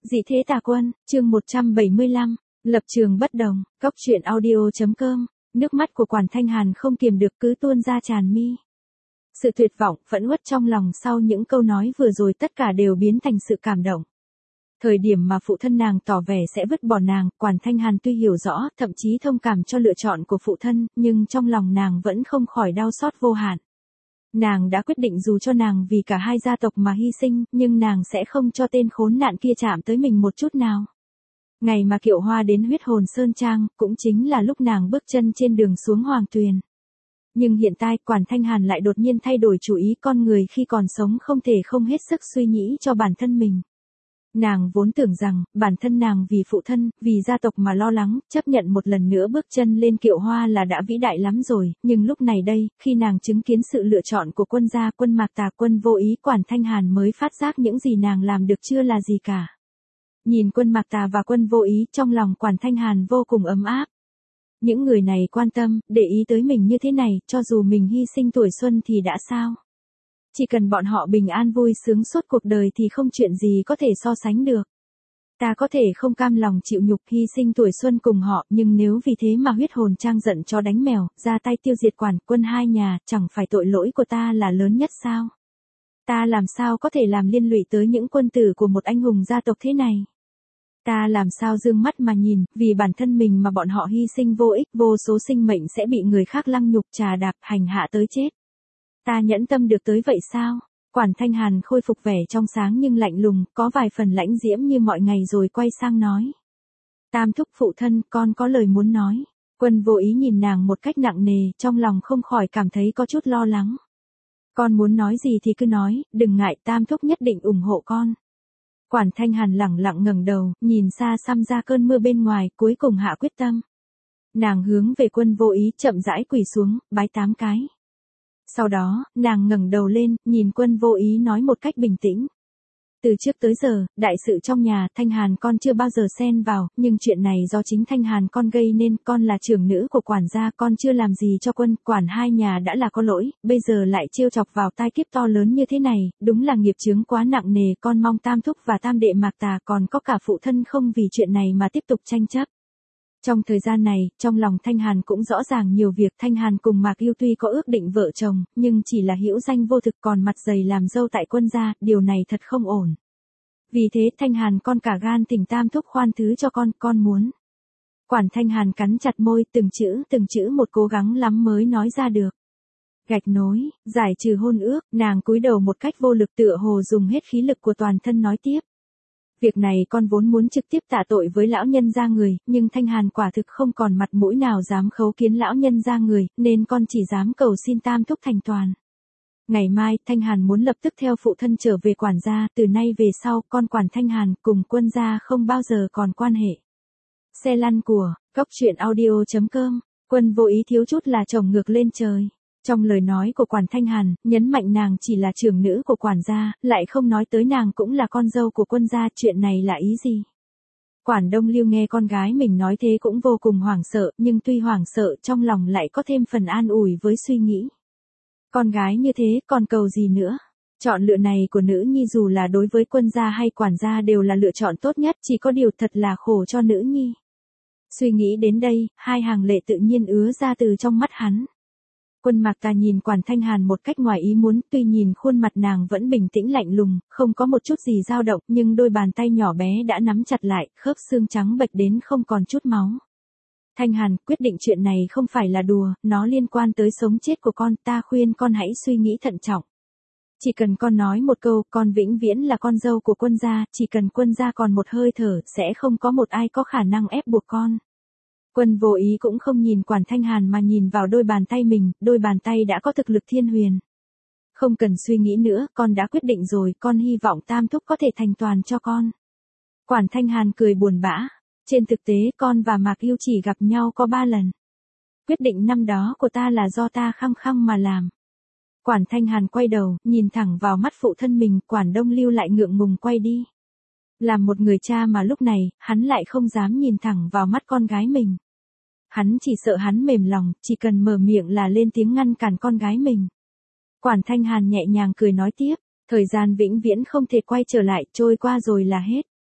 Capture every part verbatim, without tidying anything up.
Dị thế tà quân, chương một trăm bảy mươi lăm, lập trường bất đồng, góc truyện audio.com, nước mắt của Quản Thanh Hàn không kiềm được cứ tuôn ra tràn mi. Sự tuyệt vọng, phẫn uất trong lòng sau những câu nói vừa rồi tất cả đều biến thành sự cảm động. Thời điểm mà phụ thân nàng tỏ vẻ sẽ vứt bỏ nàng, Quản Thanh Hàn tuy hiểu rõ, thậm chí thông cảm cho lựa chọn của phụ thân, nhưng trong lòng nàng vẫn không khỏi đau xót vô hạn. Nàng đã quyết định dù cho nàng vì cả hai gia tộc mà hy sinh, nhưng nàng sẽ không cho tên khốn nạn kia chạm tới mình một chút nào. Ngày mà Kiệu Hoa đến Huyết Hồn Sơn Trang, cũng chính là lúc nàng bước chân trên đường xuống Hoàng Tuyền. Nhưng hiện tại, Quản Thanh Hàn lại đột nhiên thay đổi chủ ý, con người khi còn sống không thể không hết sức suy nghĩ cho bản thân mình. Nàng vốn tưởng rằng, bản thân nàng vì phụ thân, vì gia tộc mà lo lắng, chấp nhận một lần nữa bước chân lên Kiệu Hoa là đã vĩ đại lắm rồi, nhưng lúc này đây, khi nàng chứng kiến sự lựa chọn của quân gia, quân Mạc Tà, quân Vô Ý, Quản Thanh Hàn mới phát giác những gì nàng làm được chưa là gì cả. Nhìn quân Mạc Tà và quân Vô Ý, trong lòng Quản Thanh Hàn vô cùng ấm áp. Những người này quan tâm, để ý tới mình như thế này, cho dù mình hy sinh tuổi xuân thì đã sao? Chỉ cần bọn họ bình an vui sướng suốt cuộc đời thì không chuyện gì có thể so sánh được. Ta có thể không cam lòng chịu nhục hy sinh tuổi xuân cùng họ, nhưng nếu vì thế mà Huyết Hồn Trang giận chó đánh mèo, ra tay tiêu diệt Quản quân hai nhà, chẳng phải tội lỗi của ta là lớn nhất sao? Ta làm sao có thể làm liên lụy tới những quân tử của một anh hùng gia tộc thế này? Ta làm sao dương mắt mà nhìn, vì bản thân mình mà bọn họ hy sinh vô ích, vô số sinh mệnh sẽ bị người khác lăng nhục trà đạp, hành hạ tới chết. Ta nhẫn tâm được tới vậy sao? Quản Thanh Hàn khôi phục vẻ trong sáng nhưng lạnh lùng, có vài phần lãnh diễm như mọi ngày rồi quay sang nói. Tam thúc phụ thân, con có lời muốn nói. Quân Vô Ý nhìn nàng một cách nặng nề, trong lòng không khỏi cảm thấy có chút lo lắng. Con muốn nói gì thì cứ nói, đừng ngại, tam thúc nhất định ủng hộ con. Quản Thanh Hàn lẳng lặng ngẩng đầu, nhìn xa xăm ra cơn mưa bên ngoài, cuối cùng hạ quyết tâm. Nàng hướng về quân Vô Ý chậm rãi quỳ xuống, bái tám cái. Sau đó, nàng ngẩng đầu lên, nhìn quân Vô Ý nói một cách bình tĩnh. Từ trước tới giờ, đại sự trong nhà, Thanh Hàn con chưa bao giờ xen vào, nhưng chuyện này do chính Thanh Hàn con gây nên, con là trưởng nữ của quản gia, con chưa làm gì cho quân, quản hai nhà đã là có lỗi, bây giờ lại trêu chọc vào tai kiếp to lớn như thế này, đúng là nghiệp chướng quá nặng nề, con mong tam thúc và tam đệ Mạc Tà còn có cả phụ thân không vì chuyện này mà tiếp tục tranh chấp. Trong thời gian này, trong lòng Thanh Hàn cũng rõ ràng nhiều việc. Thanh Hàn cùng Mạc Yêu tuy có ước định vợ chồng, nhưng chỉ là hữu danh vô thực, còn mặt dày làm dâu tại quân gia, điều này thật không ổn. Vì thế Thanh Hàn con cả gan thỉnh tam thúc khoan thứ cho con, con muốn. Quản Thanh Hàn cắn chặt môi, từng chữ từng chữ một cố gắng lắm mới nói ra được. Gạch nối, giải trừ hôn ước, nàng cúi đầu một cách vô lực tựa hồ dùng hết khí lực của toàn thân nói tiếp. Việc này con vốn muốn trực tiếp tạ tội với lão nhân gia người, nhưng Thanh Hàn quả thực không còn mặt mũi nào dám khấu kiến lão nhân gia người, nên con chỉ dám cầu xin tam thúc thành toàn. Ngày mai, Thanh Hàn muốn lập tức theo phụ thân trở về quản gia, từ nay về sau, con Quản Thanh Hàn cùng quân gia không bao giờ còn quan hệ. Xe lăn của, góc truyện audio.com, quân Vô Ý thiếu chút là chồng ngược lên trời. Trong lời nói của Quản Thanh Hàn, nhấn mạnh nàng chỉ là trưởng nữ của quản gia, lại không nói tới nàng cũng là con dâu của quân gia, chuyện này là ý gì? Quản Đông Lưu nghe con gái mình nói thế cũng vô cùng hoảng sợ, nhưng tuy hoảng sợ trong lòng lại có thêm phần an ủi với suy nghĩ. Con gái như thế còn cầu gì nữa? Chọn lựa này của nữ nhi dù là đối với quân gia hay quản gia đều là lựa chọn tốt nhất, chỉ có điều thật là khổ cho nữ nhi. Suy nghĩ đến đây, hai hàng lệ tự nhiên ứa ra từ trong mắt hắn. Quân Mạc Tà nhìn Quản Thanh Hàn một cách ngoài ý muốn, tuy nhìn khuôn mặt nàng vẫn bình tĩnh lạnh lùng, không có một chút gì dao động, nhưng đôi bàn tay nhỏ bé đã nắm chặt lại, khớp xương trắng bệch đến không còn chút máu. Thanh Hàn, quyết định chuyện này không phải là đùa, nó liên quan tới sống chết của con, ta khuyên con hãy suy nghĩ thận trọng. Chỉ cần con nói một câu, con vĩnh viễn là con dâu của quân gia, chỉ cần quân gia còn một hơi thở, sẽ không có một ai có khả năng ép buộc con. Quân Vô Ý cũng không nhìn Quản Thanh Hàn mà nhìn vào đôi bàn tay mình, đôi bàn tay đã có thực lực thiên huyền. Không cần suy nghĩ nữa, con đã quyết định rồi, con hy vọng tam thúc có thể thành toàn cho con. Quản Thanh Hàn cười buồn bã. Trên thực tế con và Mạc Yêu chỉ gặp nhau có ba lần. Quyết định năm đó của ta là do ta khăng khăng mà làm. Quản Thanh Hàn quay đầu, nhìn thẳng vào mắt phụ thân mình, Quản Đông Lưu lại ngượng ngùng quay đi. Làm một người cha mà lúc này, hắn lại không dám nhìn thẳng vào mắt con gái mình. Hắn chỉ sợ hắn mềm lòng, chỉ cần mở miệng là lên tiếng ngăn cản con gái mình. Quản Thanh Hàn nhẹ nhàng cười nói tiếp, thời gian vĩnh viễn không thể quay trở lại, trôi qua rồi là hết.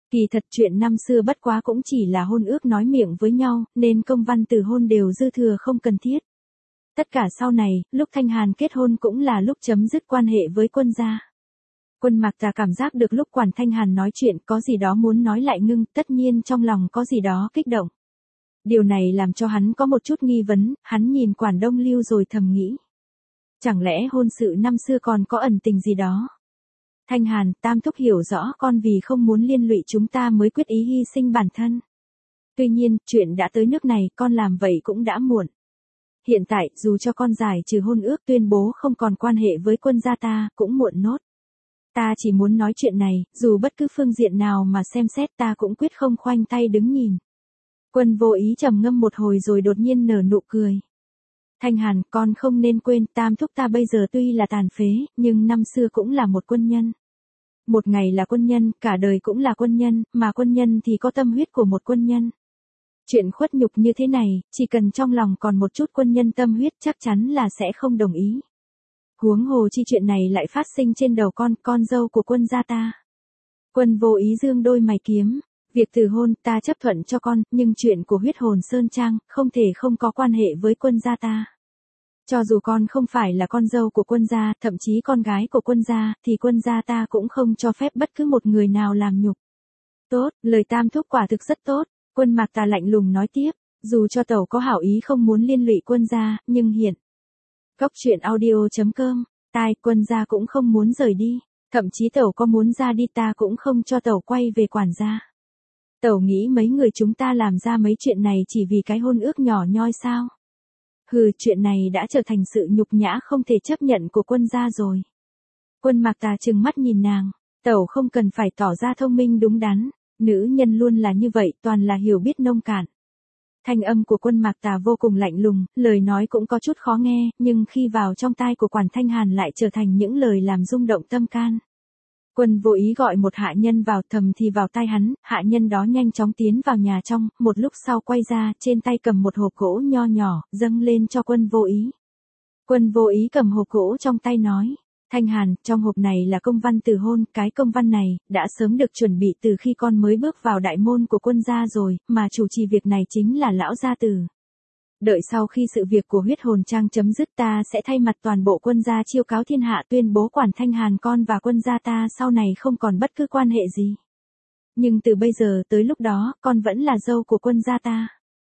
Kỳ thật chuyện năm xưa bất quá cũng chỉ là hôn ước nói miệng với nhau, nên công văn từ hôn đều dư thừa không cần thiết. Tất cả sau này, lúc Thanh Hàn kết hôn cũng là lúc chấm dứt quan hệ với Quân gia. Quân Mạc Tà cảm giác được lúc Quản Thanh Hàn nói chuyện có gì đó muốn nói lại ngưng, tất nhiên trong lòng có gì đó kích động. Điều này làm cho hắn có một chút nghi vấn, hắn nhìn Quản Đông Lưu rồi thầm nghĩ. Chẳng lẽ hôn sự năm xưa còn có ẩn tình gì đó? Thanh Hàn, Tam thúc hiểu rõ con vì không muốn liên lụy chúng ta mới quyết ý hy sinh bản thân. Tuy nhiên, chuyện đã tới nước này, con làm vậy cũng đã muộn. Hiện tại, dù cho con giải trừ hôn ước tuyên bố không còn quan hệ với Quân gia ta, cũng muộn nốt. Ta chỉ muốn nói chuyện này, dù bất cứ phương diện nào mà xem xét ta cũng quyết không khoanh tay đứng nhìn. Quân Vô Ý trầm ngâm một hồi rồi đột nhiên nở nụ cười. Thanh Hàn, con không nên quên, Tam thúc ta bây giờ tuy là tàn phế, nhưng năm xưa cũng là một quân nhân. Một ngày là quân nhân, cả đời cũng là quân nhân, mà quân nhân thì có tâm huyết của một quân nhân. Chuyện khuất nhục như thế này, chỉ cần trong lòng còn một chút quân nhân tâm huyết chắc chắn là sẽ không đồng ý. Huống hồ chi chuyện này lại phát sinh trên đầu con, con dâu của Quân gia ta. Quân Vô Ý dương đôi mày kiếm. Việc từ hôn ta chấp thuận cho con, nhưng chuyện của huyết hồn Sơn Trang, không thể không có quan hệ với Quân gia ta. Cho dù con không phải là con dâu của Quân gia, thậm chí con gái của Quân gia, thì Quân gia ta cũng không cho phép bất cứ một người nào làm nhục. Tốt, lời Tam thúc quả thực rất tốt. Quân Mạc Tà lạnh lùng nói tiếp, dù cho tẩu có hảo ý không muốn liên lụy Quân gia, nhưng hiện. Cốc truyện audio chấm com, tai Quân gia cũng không muốn rời đi, thậm chí tẩu có muốn ra đi ta cũng không cho tẩu quay về quản gia. Tẩu nghĩ mấy người chúng ta làm ra mấy chuyện này chỉ vì cái hôn ước nhỏ nhoi sao? Hừ, chuyện này đã trở thành sự nhục nhã không thể chấp nhận của Quân gia rồi. Quân Mạc Tà trừng mắt nhìn nàng, tẩu không cần phải tỏ ra thông minh đúng đắn, nữ nhân luôn là như vậy, toàn là hiểu biết nông cạn. Thanh âm của Quân Mạc Tà vô cùng lạnh lùng, lời nói cũng có chút khó nghe, nhưng khi vào trong tai của Quản Thanh Hàn lại trở thành những lời làm rung động tâm can. Quân Vô Ý gọi một hạ nhân vào, thầm thì vào tai hắn, hạ nhân đó nhanh chóng tiến vào nhà trong, một lúc sau quay ra, trên tay cầm một hộp gỗ nho nhỏ, dâng lên cho Quân Vô Ý. Quân Vô Ý cầm hộp gỗ trong tay nói, Thanh Hàn, trong hộp này là công văn từ hôn, cái công văn này, đã sớm được chuẩn bị từ khi con mới bước vào đại môn của Quân gia rồi, mà chủ trì việc này chính là lão gia tử. Đợi sau khi sự việc của huyết hồn trang chấm dứt ta sẽ thay mặt toàn bộ Quân gia chiêu cáo thiên hạ tuyên bố Quản Thanh Hàn con và Quân gia ta sau này không còn bất cứ quan hệ gì. Nhưng từ bây giờ tới lúc đó, con vẫn là dâu của Quân gia ta.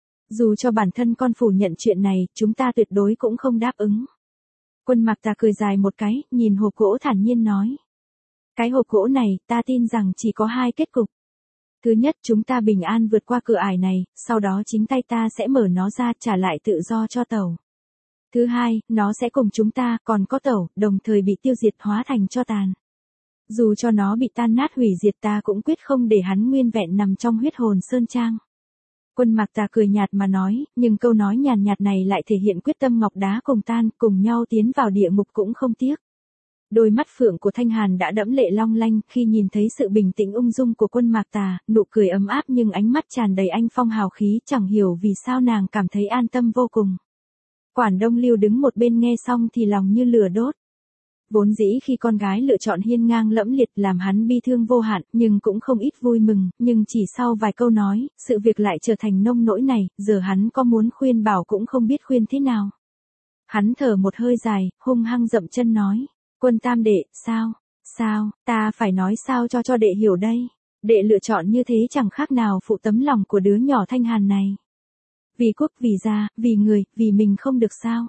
Dù cho bản thân con phủ nhận chuyện này, chúng ta tuyệt đối cũng không đáp ứng. Quân Mạc Tà cười dài một cái, nhìn hộp gỗ thản nhiên nói. Cái hộp gỗ này, ta tin rằng chỉ có hai kết cục. Thứ nhất, chúng ta bình an vượt qua cửa ải này, sau đó chính tay ta sẽ mở nó ra trả lại tự do cho tẩu. Thứ hai, nó sẽ cùng chúng ta, còn có tẩu, đồng thời bị tiêu diệt hóa thành tro tàn. Dù cho nó bị tan nát hủy diệt ta cũng quyết không để hắn nguyên vẹn nằm trong huyết hồn Sơn Trang. Quân Mạc Tà cười nhạt mà nói, nhưng câu nói nhàn nhạt này lại thể hiện quyết tâm ngọc đá cùng tan, cùng nhau tiến vào địa ngục cũng không tiếc. Đôi mắt phượng của Thanh Hàn đã đẫm lệ long lanh khi nhìn thấy sự bình tĩnh ung dung của Quân Mạc Tà, nụ cười ấm áp nhưng ánh mắt tràn đầy anh phong hào khí, chẳng hiểu vì sao nàng cảm thấy an tâm vô cùng. Quản Đông Lưu đứng một bên nghe xong thì lòng như lửa đốt. Vốn dĩ khi con gái lựa chọn hiên ngang lẫm liệt làm hắn bi thương vô hạn, nhưng cũng không ít vui mừng, nhưng chỉ sau vài câu nói, sự việc lại trở thành nông nỗi này, giờ hắn có muốn khuyên bảo cũng không biết khuyên thế nào. Hắn thở một hơi dài, hung hăng dậm chân nói, Quân tam đệ, sao, sao, ta phải nói sao cho cho đệ hiểu đây, đệ lựa chọn như thế chẳng khác nào phụ tấm lòng của đứa nhỏ Thanh Hàn này. Vì quốc, vì gia, vì người, vì mình không được sao.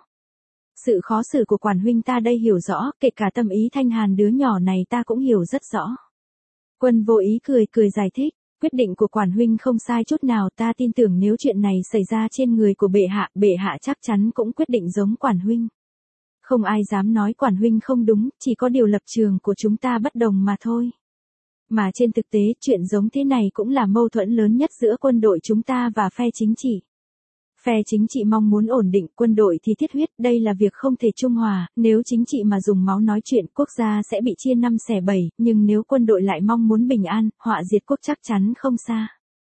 Sự khó xử của Quản huynh ta đây hiểu rõ, kể cả tâm ý Thanh Hàn đứa nhỏ này ta cũng hiểu rất rõ. Quân Vô Ý cười cười giải thích, quyết định của Quản huynh không sai chút nào, ta tin tưởng nếu chuyện này xảy ra trên người của bệ hạ, bệ hạ chắc chắn cũng quyết định giống Quản huynh. Không ai dám nói Quản huynh không đúng, chỉ có điều lập trường của chúng ta bất đồng mà thôi. Mà trên thực tế, chuyện giống thế này cũng là mâu thuẫn lớn nhất giữa quân đội chúng ta và phe chính trị. Phe chính trị mong muốn ổn định, quân đội thì thiết huyết, đây là việc không thể trung hòa, nếu chính trị mà dùng máu nói chuyện, quốc gia sẽ bị chia năm xẻ bảy, nhưng nếu quân đội lại mong muốn bình an, họa diệt quốc chắc chắn không xa.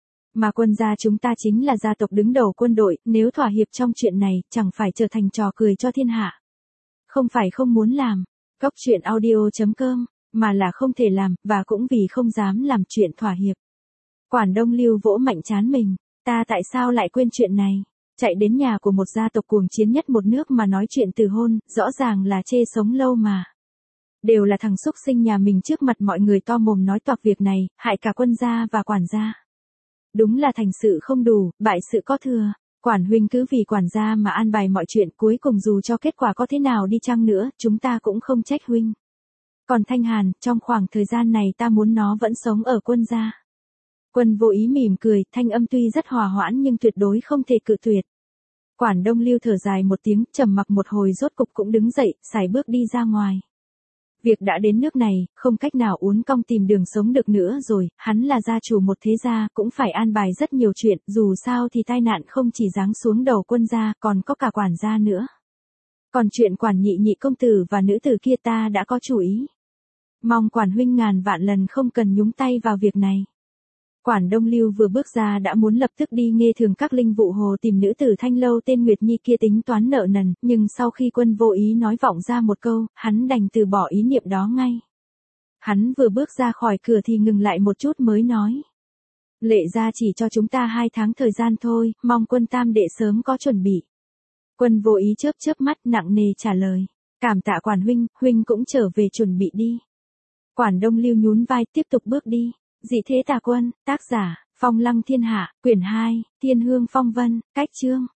Mà Quân gia chúng ta chính là gia tộc đứng đầu quân đội, nếu thỏa hiệp trong chuyện này, chẳng phải trở thành trò cười cho thiên hạ. Không phải không muốn làm, cốc truyện audio chấm com, mà là không thể làm, và cũng vì không dám làm chuyện thỏa hiệp. Quản Đông Lưu vỗ mạnh trán mình, ta tại sao lại quên chuyện này? Chạy đến nhà của một gia tộc cuồng chiến nhất một nước mà nói chuyện từ hôn, rõ ràng là chê sống lâu mà. Đều là thằng xúc sinh nhà mình trước mặt mọi người to mồm nói toạc việc này, hại cả quân gia và quản gia. Đúng là thành sự không đủ, bại sự có thừa. Quản huynh cứ vì quản gia mà an bài mọi chuyện, cuối cùng dù cho kết quả có thế nào đi chăng nữa, chúng ta cũng không trách huynh. Còn Thanh Hàn, trong khoảng thời gian này ta muốn nó vẫn sống ở quân gia. Quân Vô Ý mỉm cười, thanh âm tuy rất hòa hoãn nhưng tuyệt đối không thể cự tuyệt. Quản Đông Lưu thở dài một tiếng, trầm mặc một hồi rốt cục cũng đứng dậy, sải bước đi ra ngoài. Việc đã đến nước này, không cách nào uốn cong tìm đường sống được nữa rồi, hắn là gia chủ một thế gia, cũng phải an bài rất nhiều chuyện, dù sao thì tai nạn không chỉ giáng xuống đầu quân gia, còn có cả quản gia nữa. Còn chuyện quản nhị nhị công tử và nữ tử kia ta đã có chủ ý. Mong quản huynh ngàn vạn lần không cần nhúng tay vào việc này. Quản Đông Lưu vừa bước ra đã muốn lập tức đi nghe thường các linh vụ hồ tìm nữ tử Thanh Lâu tên Nguyệt Nhi kia tính toán nợ nần, nhưng sau khi Quân Vô Ý nói vọng ra một câu, hắn đành từ bỏ ý niệm đó ngay. Hắn vừa bước ra khỏi cửa thì ngừng lại một chút mới nói. Lệ gia chỉ cho chúng ta hai tháng thời gian thôi, mong Quân tam đệ sớm có chuẩn bị. Quân Vô Ý chớp chớp mắt nặng nề trả lời. Cảm tạ quản huynh, huynh cũng trở về chuẩn bị đi. Quản Đông Lưu nhún vai tiếp tục bước đi. Dị thế tà quân, tác giả, Phong Lăng Thiên Hạ, quyển hai, Thiên Hương Phong Vân, cách chương.